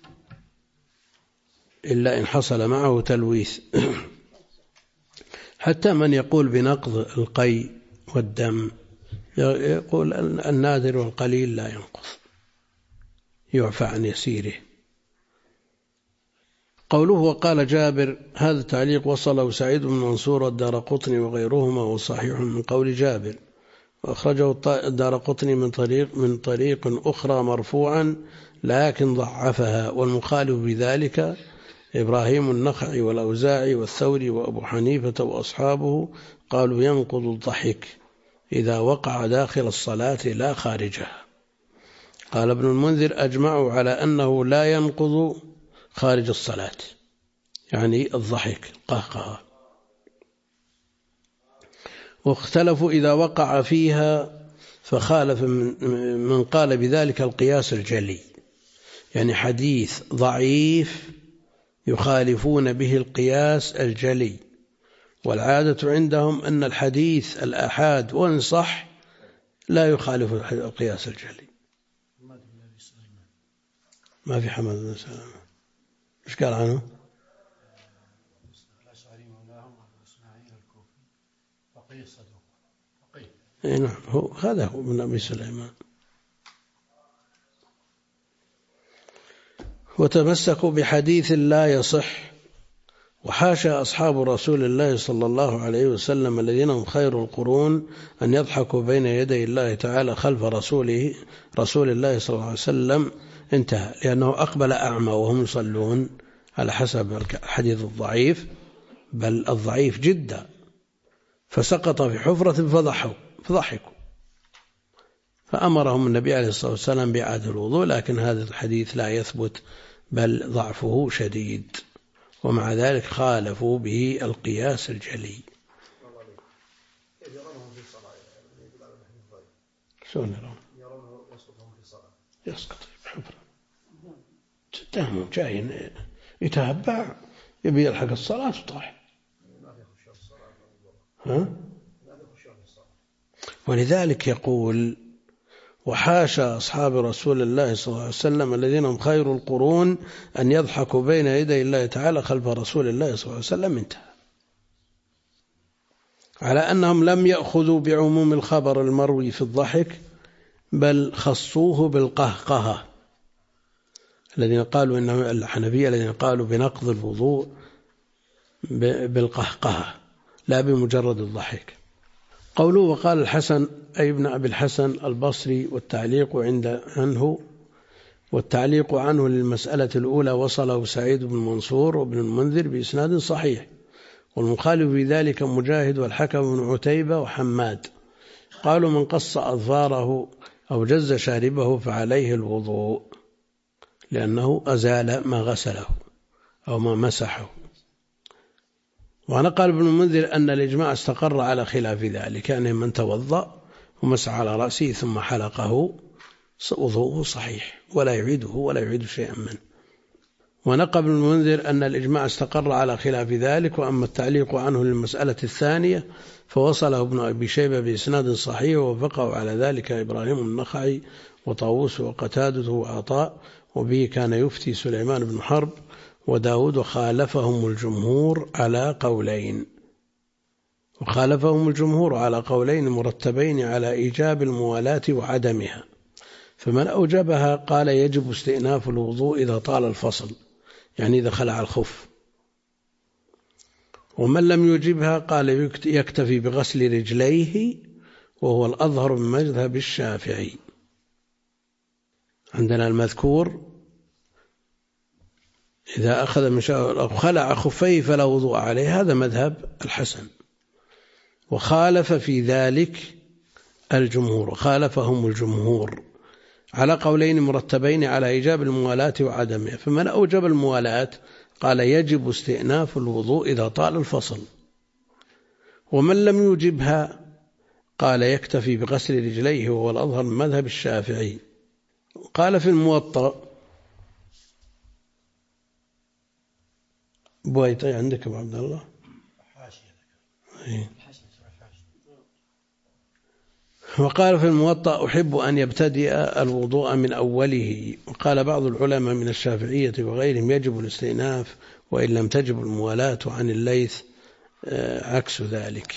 إلا إن حصل معه تلويث. حتى من يقول بنقض القي والدم يقول النادر والقليل لا ينقض، يعفى عن يسيره. قوله وقال جابر، هذا التعليق وصله سعيد بن منصور والدارقطني وغيرهما، وصحيح من قول جابر، وأخرجه الدارقطني من طريق أخرى مرفوعا لكن ضعفها، والمخالف بذلك إبراهيم النخعي والأوزاعي والثوري وأبو حنيفة وأصحابه، قالوا ينقض الضحك إذا وقع داخل الصلاة لا خارجها. قال ابن المنذر أجمعوا على أنه لا ينقض خارج الصلاة، يعني الضحك قهقه، واختلفوا إذا وقع فيها، فخالف من قال بذلك القياس الجلي، يعني حديث ضعيف يخالفون به القياس الجلي، والعادة عندهم أن الحديث الآحاد وإن صح لا يخالف القياس الجلي. ما في حماد بن سلمة، إيش قال عنه؟ نعم، هذا هو من أبي سليمان. وتمسكوا بحديث لا يصح، وحاشا أصحاب رسول الله صلى الله عليه وسلم الذين هم خير القرون أن يضحكوا بين يدي الله تعالى خلف رسول الله صلى الله عليه وسلم. انتهى، لأنه أقبل أعمى وهم يصلون على حسب الحديث الضعيف، بل الضعيف جدا، فسقط في حفرة فضحكوا، فأمرهم النبي عليه الصلاة والسلام بإعادة الوضوء، لكن هذا الحديث لا يثبت بل ضعفه شديد، ومع ذلك خالفوا به القياس الجلي. شلون يرون؟ يسقط في حفرة، تتهموا جاي يتهبع يبي يلحق الصلاة وطاح. ولذلك يقول وحاشا أصحاب رسول الله صلى الله عليه وسلم الذين هم خير القرون أن يضحكوا بين يدي الله تعالى خلف رسول الله صلى الله عليه وسلم. انتهى، على أنهم لم يأخذوا بعموم الخبر المروي في الضحك، بل خصوه بالقهقهة، الذين قالوا إنه الحنفية الذين قالوا بنقض الوضوء بالقهقهة لا بمجرد الضحك. قوله وقال الحسن أي ابن أبي الحسن البصري، والتعليق عنه للمسألة الأولى وصله سعيد بن منصور وابن المنذر بإسناد صحيح، والمخالف في ذلك مجاهد والحكم بن عتيبة وحماد. قالوا من قص أظفاره أو جز شاربه فعليه الوضوء، لأنه أزال ما غسله أو ما مسحه. ونقل ابن المنذر أن الإجماع استقر على خلاف ذلك، يعني من توضأ ومسح على رأسه ثم حلقه وضوءه صحيح ولا يعيده ولا يعيد شيئا منه. ونقل ابن المنذر أن الإجماع استقر على خلاف ذلك. وأما التعليق عنه للمسألة الثانية فوصله ابن أبي شيبة بإسناد صحيح، ووافقه على ذلك إبراهيم النخعي وطاووس وقتادة وعطاء، وبه كان يفتي سليمان بن حرب وداود، وخالفهم الجمهور على قولين مرتبين على إيجاب الموالاة وعدمها. فمن أوجبها قال يجب استئناف الوضوء إذا طال الفصل، يعني إذا خلع الخف. ومن لم يوجبها قال يكتفي بغسل رجليه، وهو الأظهر من مذهب الشافعي. عندنا المذكور إذا أخذ من شاء أو خلع خفيه فلا وضوء عليه، هذا مذهب الحسن. وخالف في ذلك الجمهور، خالفهم الجمهور على قولين مرتبين على إيجاب الموالاة وعدمها. فمن أوجب الموالاة قال يجب استئناف الوضوء إذا طال الفصل، ومن لم يوجبها قال يكتفي بغسل رجليه، وهو الأظهر من مذهب الشافعي. قال في الموطأ بويطي عندك أبو عبد الله؟ وقال في الموطأ أحب أن يبتدئ الوضوء من أوله. وقال بعض العلماء من الشافعية وغيرهم يجب الاستئناف وإن لم تجب الموالاة، عن الليث عكس ذلك.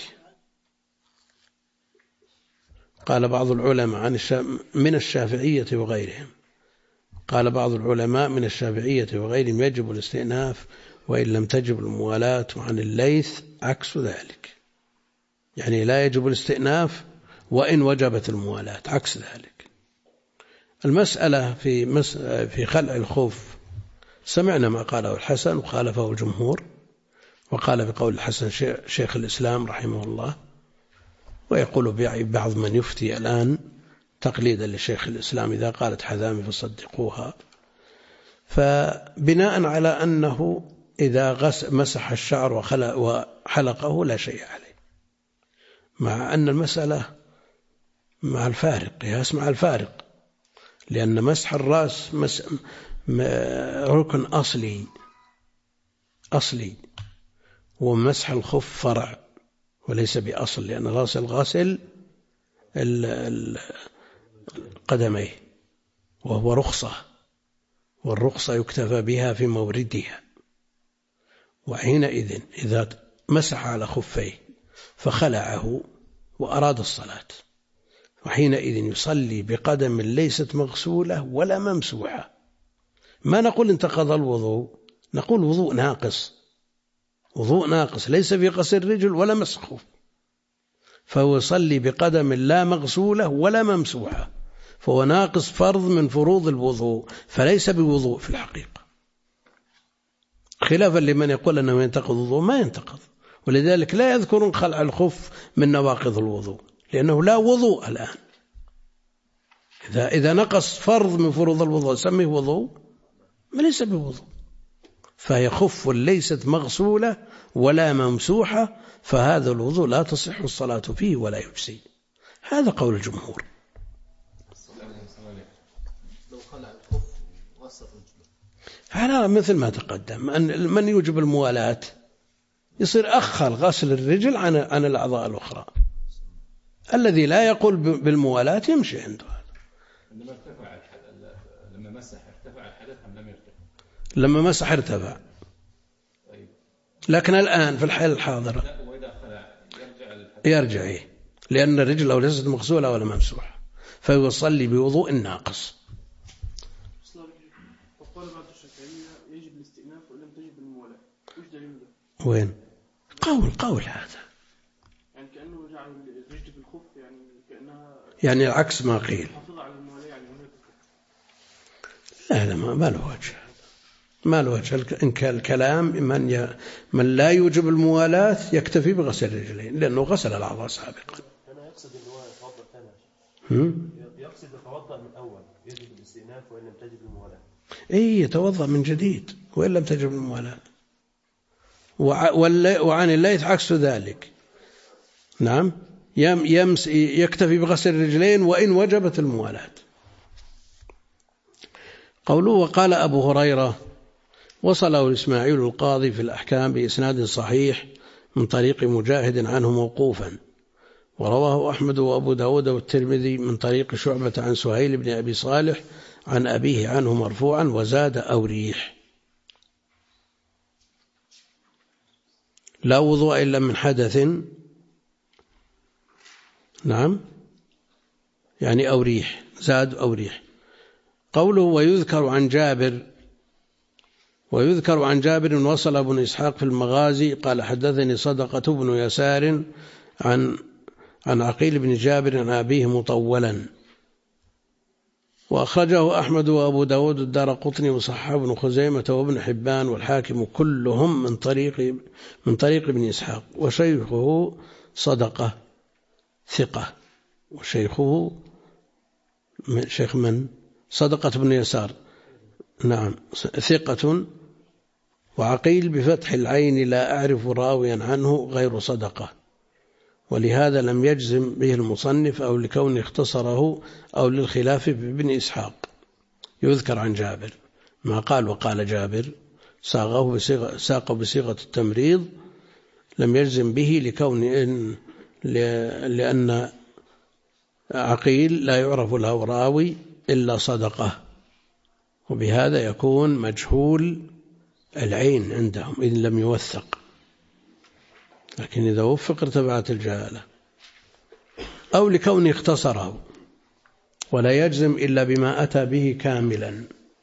قال بعض العلماء من الشافعية وغيرهم، قال بعض العلماء من الشافعية وغيرهم يجب الاستئناف وإن لم تجب الموالاة، عن الليث عكس ذلك، يعني لا يجب الاستئناف وإن وجبت الموالاة، عكس ذلك. المسألة في خلع الخف سمعنا ما قاله الحسن وخالفه الجمهور، وقال بقول الحسن شيخ الإسلام رحمه الله، ويقول بعض من يفتي الآن تقليدا لشيخ الإسلام إذا قالت حذامي فصدقوها. فبناء على أنه إذا مسح الشعر وحلقه لا شيء عليه، مع أن المسألة مع الفارق، قياس مع الفارق، لأن مسح الرأس ركن أصلي، ومسح الخف فرع وليس بأصل، لأن غاسل قدميه، وهو رخصة، والرخصة يكتفى بها في موردها. وحينئذ إذا مسح على خفيه فخلعه وأراد الصلاة، وحينئذ يصلي بقدم ليست مغسولة ولا ممسوحة، ما نقول انتقض الوضوء، نقول وضوء ناقص ليس في غسل الرجل ولا مسح خف، فهو يصلي بقدم لا مغسولة ولا ممسوحة، فهو ناقص فرض من فروض الوضوء، فليس بوضوء في الحقيقة، خلافا لمن يقول أنه ينتقض الوضوء، ما ينتقض. ولذلك لا يذكرون خلع الخف من نواقض الوضوء، لأنه لا وضوء الآن. إذا نقص فرض من فروض الوضوء سميه وضوء؟ ما ليس بوضوء، فهي خف ليست مغسولة ولا ممسوحة، فهذا الوضوء لا تصح الصلاة فيه ولا يجزي. هذا قول الجمهور. على مثل ما تقدم أن من يوجب الموالاة يصير أخر غسل الرجل عن الأعضاء الأخرى. الذي لا يقول بالموالاة يمشي عنده. لما مسح ارتفع الحدث أم لم يرتفع؟ لما مسح ارتفع، لكن الآن في الحالة الحاضرة يرجع لأن الرجل لو ليست مغسولة ولا ممسوحة، فيصلي بوضوء ناقص. وقال بعض الشافعية يجب الاستئناف ولم تجب الموالاة، وش دليل ده؟ وين؟ قول هذا، يعني كأنه جعل الرجل في الخف، يعني كأنها يعني العكس ما قيل. حافظ على الموالاة يعني. لا ما له وجه إن كان الكلام من لا يوجب الموالاة يكتفي بغسل الرجلين، لأنه غسل الأعضاء سابقا. أنا يقصد أنه يتوضأ ثاني، يقصد يتوضأ من أول، يجب الاستئناف وإن لم تجب الموالاة. يتوضأ من جديد وإن لم تجب الموالاة. وعن الليث عكس ذلك، نعم، يكتفي بغسل الرجلين وإن وجبت الموالاة. قوله وقال أبو هريرة وصله إسماعيل القاضي في الأحكام بإسناد صحيح من طريق مجاهد عنه موقوفا، ورواه أحمد وأبو داود والترمذي من طريق شعبة عن سهيل بن أبي صالح عن أبيه عنه مرفوعا، وزاد أو ريح. لا وضوء إلا من حدث، نعم، يعني أو ريح، زاد أو ريح. قوله ويذكر عن جابر وصل ابن إسحاق في المغازي قال حدثني صدقة بن يسار عن عقيل بن جابر عن أبيه مطولا، وأخرجه أحمد وأبو داود الدارقطني وصححه ابن خزيمة وابن حبان والحاكم كلهم من طريق ابن إسحاق، وشيخه صدقة ثقة، وشيخه شيخ من؟ صدقة بن يسار، نعم، ثقة. وعقيل بفتح العين لا أعرف راويا عنه غير صدقة، ولهذا لم يجزم به المصنف أو لكون اختصره أو للخلاف بابن إسحاق. يذكر عن جابر، ما قال وقال جابر، ساقه بصيغة التمريض، لم يجزم به لأن عقيل لا يعرف له راوي إلا صدقه، وبهذا يكون مجهول العين عندهم إن لم يوثق، لكن إذا وفق ارتفعت الجهالة، أو لكونه اختصره ولا يجزم إلا بما أتى به كاملا،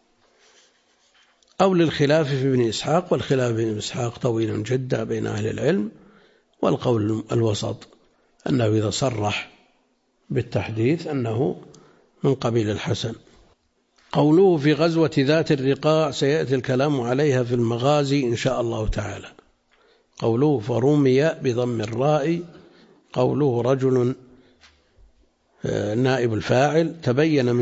أو للخلاف في ابن إسحاق، والخلاف في ابن إسحاق طويل جدا بين أهل العلم، والقول الوسط أنه إذا صرح بالتحديث أنه من قبيل الحسن. قوله في غزوة ذات الرقاع سيأتي الكلام عليها في المغازي إن شاء الله تعالى. قوله فرمي بضم الراء، قوله رجل نائب الفاعل، تبين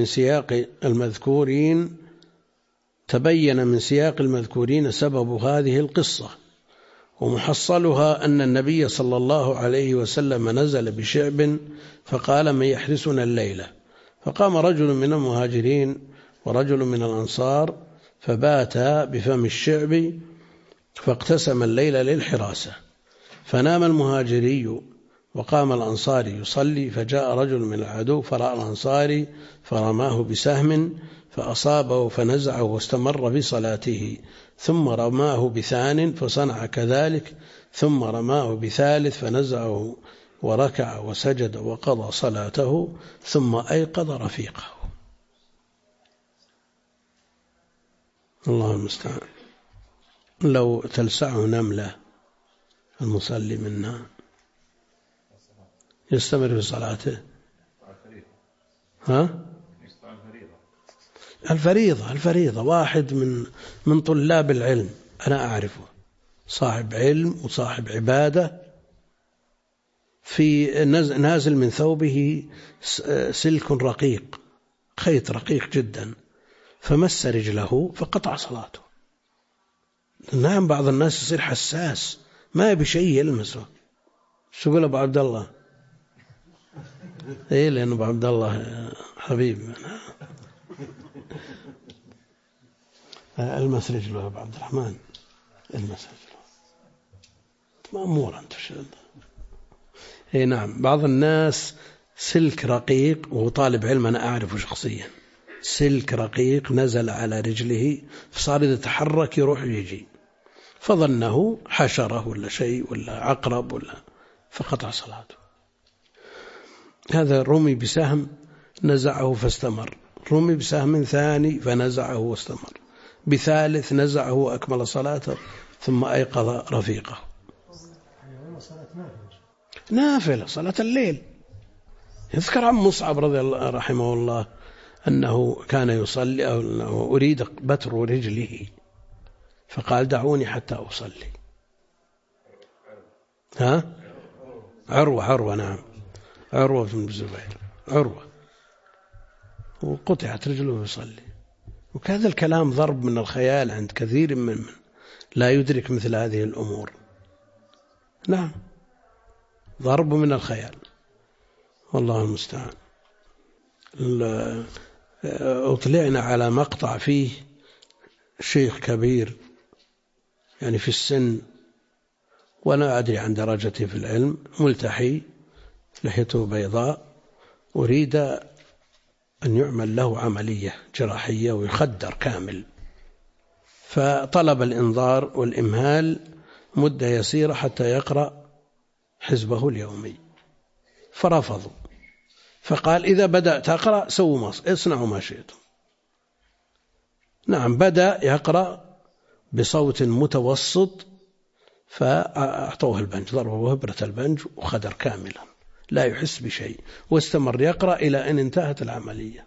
من سياق المذكورين سبب هذه القصة، ومحصلها أن النبي صلى الله عليه وسلم نزل بشعب فقال من يحرسنا الليلة، فقام رجل من المهاجرين ورجل من الأنصار فباتا بفم الشعب فاقتسم الليل للحراسة، فنام المهاجري وقام الأنصاري يصلي، فجاء رجل من العدو فرأى الأنصاري فرماه بسهم فأصابه فنزعه واستمر بصلاته، ثم رماه بثان فصنع كذلك، ثم رماه بثالث فنزعه وركع وسجد وقضى صلاته، ثم أيقظ رفيقه. الله المستعان. لو تلسعه نملة المصلي منا يستمر في صلاته. الفريضة واحد من طلاب العلم أنا أعرفه، صاحب علم وصاحب عبادة، في نازل من ثوبه سلك رقيق، خيط رقيق جدا، فمس رجله فقطع صلاته. نعم، بعض الناس يصير حساس ما يبي شيء يلمسه. شو يقول أبو عبد الله؟ إيه، لأن أبو عبد الله حبيبي. المس رجله أبو عبد الرحمن، المس رجله مأمور أنت. إيه نعم، بعض الناس سلك رقيق، وهو طالب علم أنا أعرفه شخصيا، سلك رقيق نزل على رجله فصار إذا تحرك يروح ويجي، فظنه حشرة ولا شيء ولا عقرب ولا، فقطع صلاته. هذا رمي بسهم نزعه فاستمر، رمي بسهم ثاني فنزعه واستمر، بثالث نزعه وأكمل صلاته، ثم أيقظ رفيقه. نافلة صلاة الليل. يذكر عن مصعب رضي الله رحمه الله أنه كان يصلي، أو أنه أريد بتر رجله فقال دعوني حتى أصلي. عروة نعم، عروة بن الزبير، عروة، وقطعت رجله يصلي. وكذا الكلام ضرب من الخيال عند كثير من لا يدرك مثل هذه الأمور. نعم، ضرب من الخيال، والله المستعان. أطلعنا على مقطع فيه شيخ كبير يعني في السن، ولا أدري عن درجته في العلم، ملتحي، لحيته بيضاء، أريد أن يعمل له عملية جراحية ويخدر كامل، فطلب الإنظار والإمهال مدة يسيرة حتى يقرأ حزبه اليومي، فرفضوا، فقال إذا بدأت أقرأ اصنعوا ما شئتم. نعم، بدأ يقرأ بصوت متوسط، فأعطوه البنج، ضربوا هبرة البنج وخدر كاملا لا يحس بشيء، واستمر يقرأ إلى أن انتهت العملية.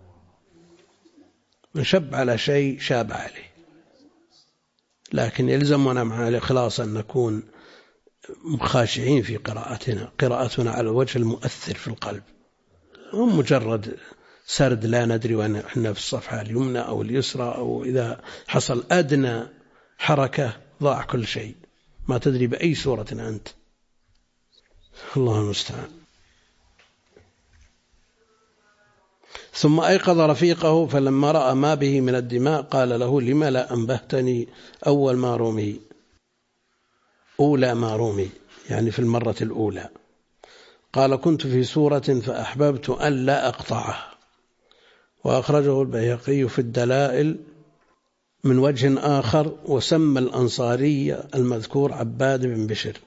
من شب على شيء شاب عليه، لكن يلزمنا مع الإخلاص أن نكون خاشعين في قراءتنا على الوجه المؤثر في القلب، مجرد سرد لا ندري وأن احنا في الصفحة اليمنى أو اليسرى، أو إذا حصل أدنى حركة ضاع كل شيء، ما تدري بأي سورة أنت. الله المستعان. ثم أيقظ رفيقه فلما رأى ما به من الدماء قال له: لم لا أنبهتني أول ما رمي، أولى ما رمي، يعني في المرة الأولى. قال: كنت في سورة فأحببت أن لا أقطعه. وأخرجه البيهقي في الدلائل من وجه آخر، وسمى الأنصاري المذكور عباد بن بشر،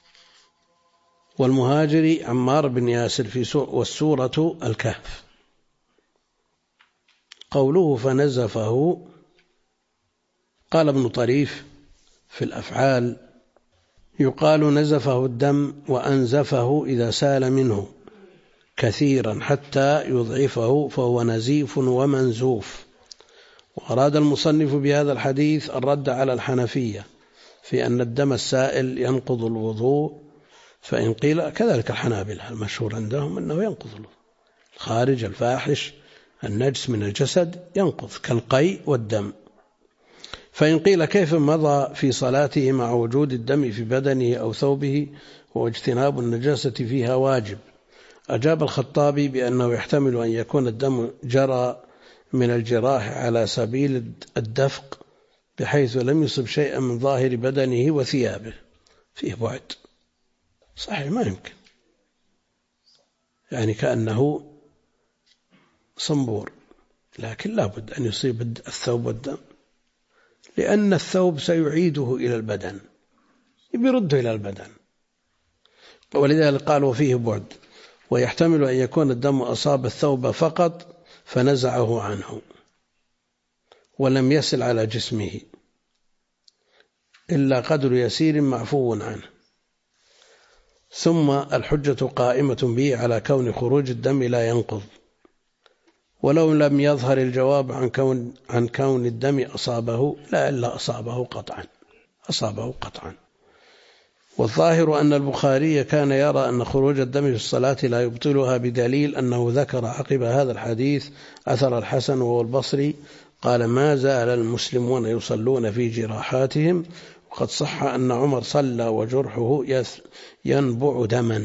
والمهاجري عمار بن ياسر، والسورة الكهف. قوله فنزفه، قال ابن طريف في الأفعال: يقال نزفه الدم وأنزفه إذا سال منه كثيرا حتى يضعفه فهو نزيف ومنزوف. وأراد المصنف بهذا الحديث الرد على الحنفية في أن الدم السائل ينقض الوضوء، فإن قيل كذلك الحنابلة المشهور عندهم أنه ينقض الوضوء، الخارج الفاحش النجس من الجسد ينقض كالقيء والدم. فإن قيل كيف مضى في صلاته مع وجود الدم في بدنه أو ثوبه واجتناب النجاسة فيها واجب؟ أجاب الخطابي بأنه يحتمل أن يكون الدم جرى من الجراح على سبيل الدفق بحيث لم يصب شيئا من ظاهر بدنه وثيابه، فيه بعد صحيح ما يمكن، يعني كأنه صنبور، لكن لا بد أن يصيب الثوب والدم، لأن الثوب سيعيده إلى البدن، يرده إلى البدن، ولذلك قالوا فيه بعد. ويحتمل أن يكون الدم أصاب الثوب فقط فنزعه عنه ولم يسل على جسمه إلا قدر يسير معفو عنه. ثم الحجة قائمة به على كون خروج الدم لا ينقض، ولو لم يظهر الجواب عن كون الدم أصابه، لا إلا أصابه قطعا. والظاهر أن البخاري كان يرى أن خروج الدم في الصلاة لا يبطلها، بدليل أنه ذكر عقب هذا الحديث أثر الحسن وهو البصري قال: ما زال المسلمون يصلون في جراحاتهم، وقد صح أن عمر صلى وجرحه ينبع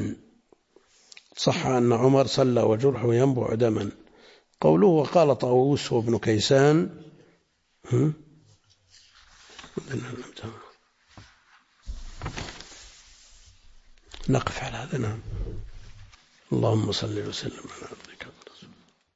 دما. قوله وقال طاووس وابن كيسان، نقف على هذا. نعم. اللهم صل وسلم على عبدك